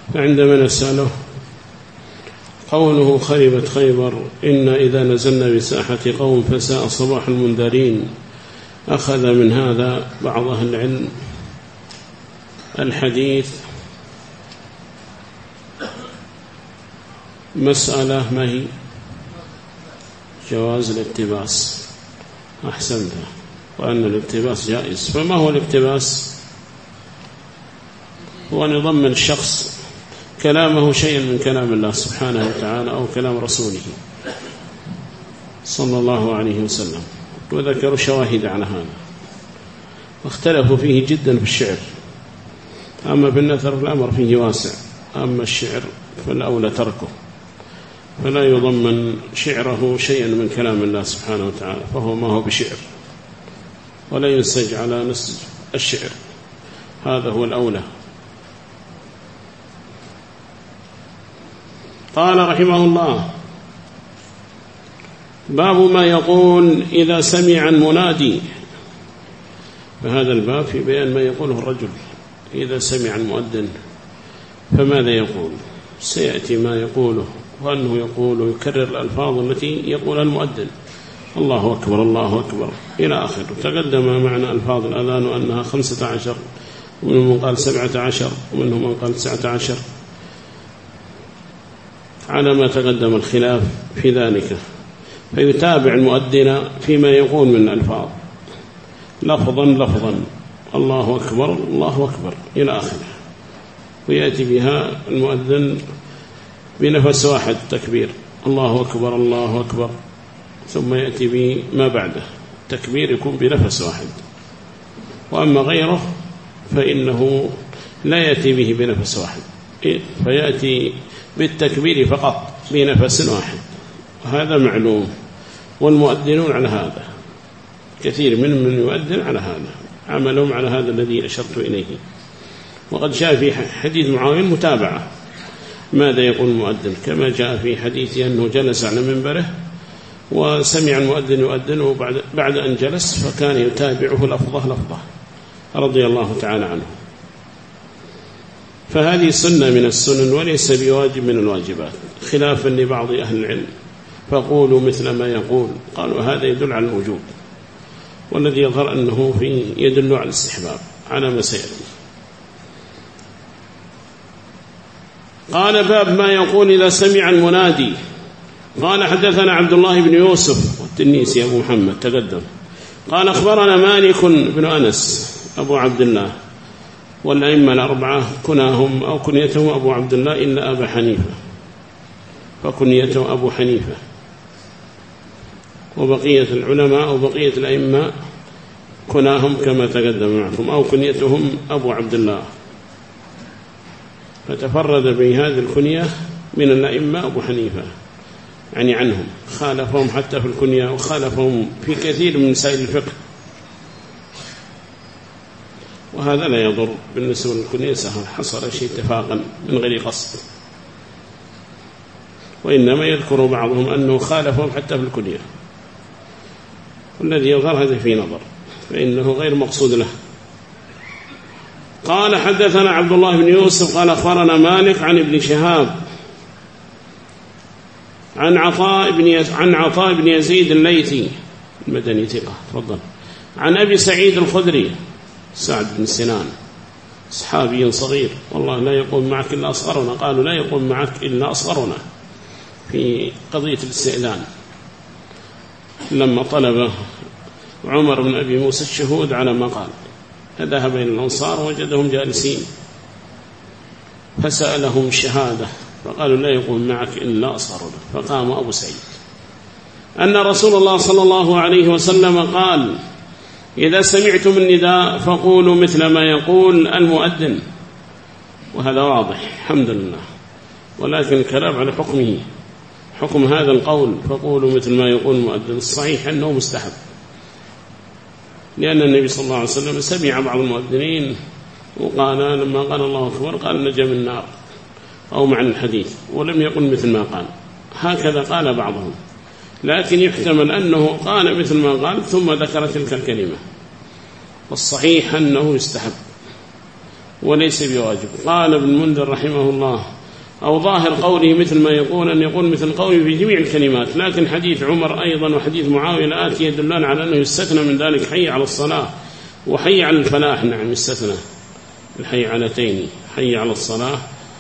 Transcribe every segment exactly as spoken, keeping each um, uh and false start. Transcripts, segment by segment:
فعندما نسأله قوله خربت خيبر إن إذا نزلنا بساحة قوم فساء صباح المنذرين، أخذ من هذا بعض أهل العلم الحديث مسألة ما هي جواز الاقتباس، أحسنت، وأن الاقتباس جائز. فما هو الاقتباس؟ هو أن يضمن الشخص كلامه شيئا من كلام الله سبحانه وتعالى أو كلام رسوله صلى الله عليه وسلم، وذكروا شواهد على هذا، واختلفوا فيه جدا في الشعر. أما بالنثر الأمر فيه واسع، أما الشعر فالأولى تركه، فلا يضمن شعره شيئا من كلام الله سبحانه وتعالى، فهو ما هو بشعر، ولا ينسج على نسج الشعر، هذا هو الأولى. قال رحمه الله: باب ما يقول إذا سمع المنادي. فهذا الباب في بيان ما يقوله الرجل إذا سمع المؤذن، فماذا يقول؟ سيأتي ما يقوله، وأنه يقول ويكرر الألفاظ التي يقولها المؤذن: الله أكبر الله أكبر إلى آخر. تقدم معنا ألفاظ الأذان وأنها خمسة عشر، ومنهم من قال سبعة عشر، ومنهم من قال تسعة عشر، على ما تقدم الخلاف في ذلك. فيتابع المؤذن فيما يقول من الألفاظ لفظا لفظا: الله أكبر الله أكبر إلى آخره، ويأتي بها المؤذن بنفس واحد تكبير: الله أكبر الله أكبر، ثم يأتي بما بعده تكبير يكون بنفس واحد. وأما غيره فإنه لا يأتي به بنفس واحد، فيأتي بالتكبير فقط بنفس واحد، وهذا معلوم، والمؤذنون على هذا، كثير من من يؤذن على هذا، عملهم على هذا الذي أشرت إليه. وقد جاء في حديث معاوية متابعة ماذا يقول المؤذن، كما جاء في حديث أنه جلس على منبره وسمع المؤذن يؤذن، وبعد بعد أن جلس فكان يتابعه لفظة لفظة رضي الله تعالى عنه. فهذه سنة من السنن وليس بواجب من الواجبات، خلافا لبعض أهل العلم فقولوا مثل ما يقول، قالوا هذا يدل على الوجوب، والذي يظهر أنه في يدل على الاستحباب على ما سيأتي. قال: باب ما يقول إذا سمع المنادي. قال: حدثنا عبد الله بن يوسف والتنيسي أبو محمد تقدم. قال: أخبرنا مالك بن أنس أبو عبد الله، والأئمة الأربعة كناهم أو كنيتهم أبو عبد الله إلا أبا حنيفة، فكنيته أبو حنيفة، وبقية العلماء أو بقية الأئمة كناهم كما تقدم معكم أو كنيتهم أبو عبد الله، فتفرد بهذه الكنية من الأئمة أبو حنيفة، يعني عنهم خالفهم حتى في الكنية، وخالفهم في كثير من مسائل الفقه، وهذا لا يضر بالنسبة للكنية، حصل شيء اتفاقا من غير قصد، وإنما يذكر بعضهم أنه خالفهم حتى في الكنية، والذي يظهر هذا في نظر، فإنه غير مقصود له. قال: حدثنا عبد الله بن يوسف قال: أخبرنا مالك عن ابن شهاب عن عطاء بن يز... عن عطاء بن يزيد الليثي المدني ثقة، تفضل، عن أبي سعيد الخدري سعد بن سنان صحابي صغير، والله لا يقوم معك إلا أصغرنا، قالوا لا يقوم معك إلا أصغرنا، في قضية الاستئذان لما طلب عمر بن أبي موسى الشهود على ما قال، فذهب إلى الأنصار وجدهم جالسين فسألهم الشهادة، فقالوا لا يقوم معك إلا أصغرنا، فقام أبو سعيد أن رسول الله صلى الله عليه وسلم قال: إذا سمعتم النداء فقولوا مثل ما يقول المؤذن. وهذا واضح الحمد لله، ولكن الكلام على حكمه، حكم هذا القول فقولوا مثل ما يقول المؤذن، الصحيح أنه مستحب، لأن النبي صلى الله عليه وسلم سمع بعض المؤذنين وقال لما قال الله أكبر قال نجا من النار أو معنى الحديث، ولم يقل مثل ما قال، هكذا قال بعضهم، لكن يحتمل أنه قال مثل ما قال ثم ذكر تلك الكلمة، والصحيح أنه يستحب، وليس بواجب. قال ابن المنذر رحمه الله أو ظاهر قوله مثل ما يقول أن يقول مثل قوله في جميع الكلمات، لكن حديث عمر أيضا وحديث معاوية الآتي يدلان على أنه يستثنى من ذلك حي على الصلاة وحي على الفلاح. نعم يستثنى الحي علتين، حي على الصلاة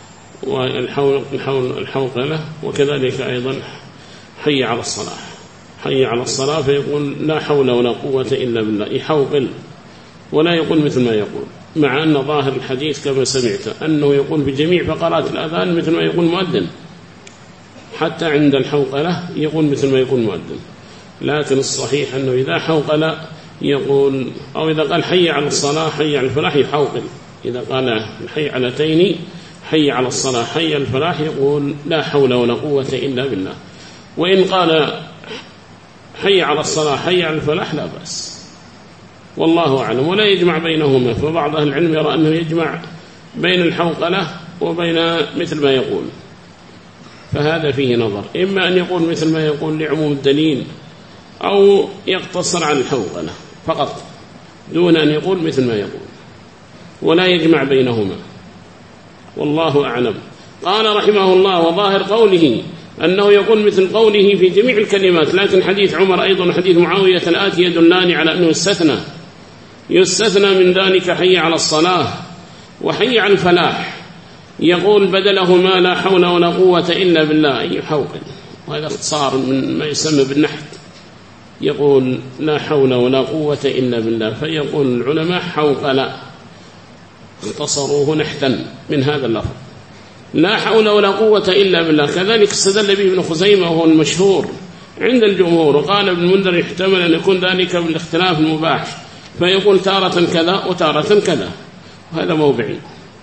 والحوقلة، وكذلك أيضا حي على الصلاة. حي على الصلاة فيقول لا حول ولا قوة إلا بالله، يحوقل ولا يقول مثل ما يقول، مع أن ظاهر الحديث كما سمعت أنه يقول بجميع فقرات الأذان مثل ما يقول مؤذن، حتى عند الحوقلة يقول مثل ما يقول مؤذن. لكن الصحيح أنه إذا حوقل يقول، أو إذا قال حي على الصلاة حي على الفلاح يحوقل. إذا قال الحي علتين حي على الصلاة حي على الفلاح يقول لا حول ولا قوة إلا بالله. وإن قال حي على الصلاة حي على الفلاح لا بأس، والله أعلم. ولا يجمع بينهما، فبعض أهل العلم يرى أنه يجمع بين الحوقلة وبين مثل ما يقول، فهذا فيه نظر. إما أن يقول مثل ما يقول لعموم الدليل، أو يقتصر على الحوقلة فقط دون أن يقول مثل ما يقول، ولا يجمع بينهما، والله أعلم. قال رحمه الله وظاهر قوله أنه يقول مثل قوله في جميع الكلمات، لكن حديث عمر أيضا وحديث معاوية الآتي يدلان على أنه يستثنى يستثنى من ذلك حي على الصلاة وحي على الفلاح، يقول بدلهما لا حول ولا قوة إلا بالله، أي حوقل. وهذا اختصار من ما يسمى بالنحت، يقول لا حول ولا قوة إلا بالله، فيقول العلماء حوقل، اختصروه نحتا من هذا اللفظ لا حول ولا قوة إلا بالله. كذلك استدل به ابن خزيمة وهو المشهور عند الجمهور. وقال ابن المنذر يحتمل أن يكون ذلك بالاختلاف المباح، فيقول تارة كذا وتارة كذا، وهذا موضعي.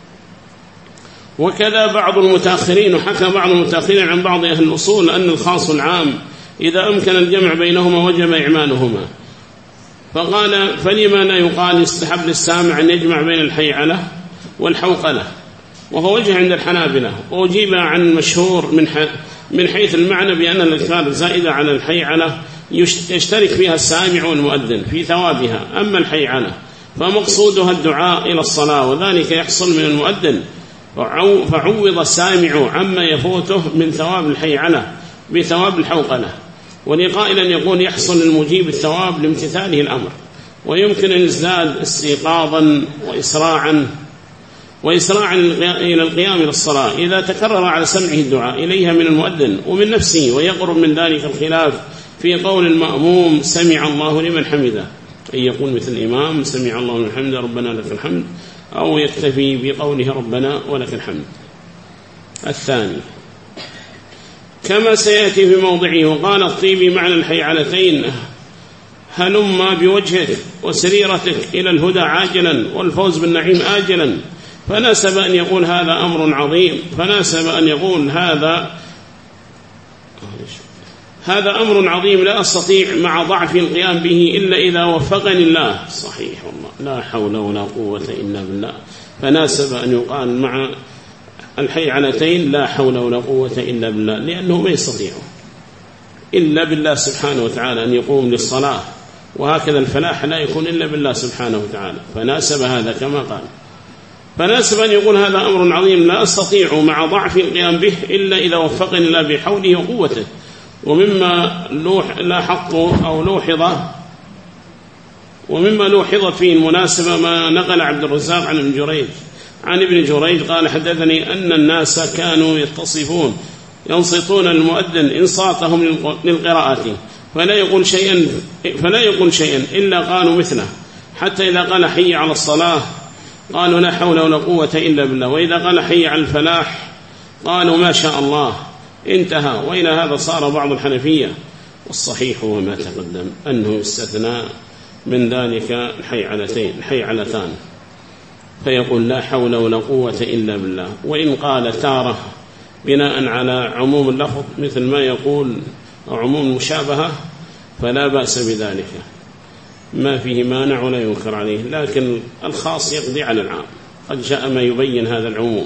وكذا بعض المتأخرين، وحكى بعض المتأخرين عن بعض أهل الأصول أن الخاص والعام إذا أمكن الجمع بينهما وجب إعمالهما، فقال فلما لا يقال يستحب للسامع أن يجمع بين الحيعلة والحوقلة، وهو وجه عند الحنابلة. وأجيب عن المشهور من من حيث المعنى بأن الأذكار الزائدة على الحيعلة يشترك فيها السامع والمؤذن في ثوابها، أما الحيعلة فمقصودها الدعاء إلى الصلاة، وذلك يحصل من المؤذن، فعوض السامع عما يفوته من ثواب الحيعلة بثواب الحوقلة. ولقائلا يقول يحصل المجيب الثواب لامتثاله الأمر، ويمكن أن يزداد استيقاظا وإسراعا وإسراعا إلى القيام إلى الصلاة إذا تكرر على سمعه الدعاء إليها من المؤذن ومن نفسه. ويقرب من ذلك الخلاف في قول المأموم سمع الله لمن حمده، أن يقول مثل الإمام سمع الله لمن حمده ربنا لك الحمد، أو يكتفي بقوله ربنا ولك الحمد. الثاني كما سيأتي في موضعه. وقال الطيبي معنى الحيعلتين هلما بوجهك وسريرتك إلى الهدى عاجلا والفوز بالنعيم آجلا، فناسب أن يقول هذا أمر عظيم، فناسب أن يقول هذا هذا أمر عظيم لا أستطيع مع ضعف القيام به إلا إذا وفقني الله. صحيح والله، لا حول ولا قوة إلا بالله. فناسب أن يقال مع الحيعلتين لا حول ولا قوة إلا بالله، لأنه ما يستطيع إلا بالله سبحانه وتعالى أن يقوم للصلاة، وهكذا الفلاح لا يكون إلا بالله سبحانه وتعالى. فناسب هذا كما قال، فناسب أن يقول هذا أمر عظيم لا أستطيع مع ضعف القيام به إلا إذا وفقني الله بحوله وقوته. ومما لاحظت أو لوحظ ومما لوحظت فيه المناسبة ما نقل عبد الرزاق عن ابن جريج عن ابن جريج قال حدثني أن الناس كانوا يتصفون ينصتون المؤذن إنصاتهم للقراءة، فلا يقول شيئا فلا يقول شيئا إلا قالوا مثله، حتى إذا قال حي على الصلاة قالوا لا حول ولا قوة إلا بالله، وإذا قال حي على الفلاح قالوا ما شاء الله، انتهى. وإلى هذا صار بعض الحنفية، والصحيح وما تقدم أنه يستثنى من ذلك الحيعلتين الحيعلتان، فيقول لا حول ولا قوة إلا بالله. وإن قال تارة بناء على عموم اللفظ مثل ما يقول أو عموم المشابهة فلا بأس بذلك، ما فيه مانع ولا ينكر عليه، لكن الخاص يقضي على العام، قد جاء ما يبين هذا العموم.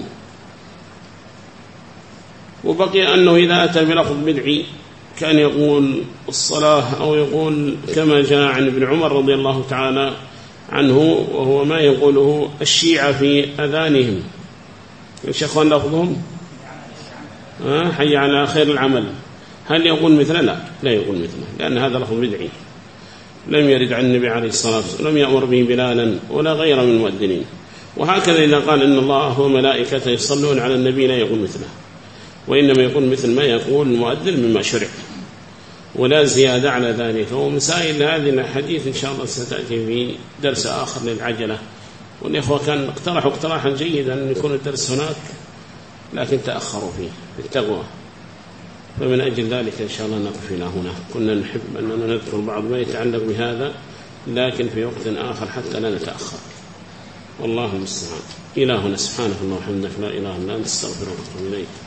وبقي أنه إذا أتى بلفظ بدعي كان يقول الصلاة، أو يقول كما جاء عن ابن عمر رضي الله تعالى عنه، وهو ما يقوله الشيعة في أذانهم. إيش أخوان لفظهم؟ أه؟ حي على خير العمل. هل يقول مثله؟ لا، لا يقول مثله، لأن هذا لفظ بدعي لم يرد عن النبي عليه الصلاة والسلام، لم يأمر به بلالا ولا غير من المؤذنين. وهكذا إذا قال إن الله وملائكته يصلون على النبي لا يقول مثله، وإنما يقول مثل ما يقول المؤذن مما شرع ولا زيادة على ذلك. ومسائل هذه الحديث إن شاء الله ستأتي في درس آخر للعجلة. والإخوة كان اقترحوا اقتراحا جيدا أن يكون الدرس هناك، لكن تأخروا فيه بالتقوى، فمن أجل ذلك إن شاء الله نقف إلى هنا. كنا نحب أننا نذكر بعض ما يتعلق بهذا، لكن في وقت آخر حتى لا نتأخر، والله المستعان. إلهنا سبحانه الله وحمدك، لا إله إلا أنت، استغفرك وأتوب إليك.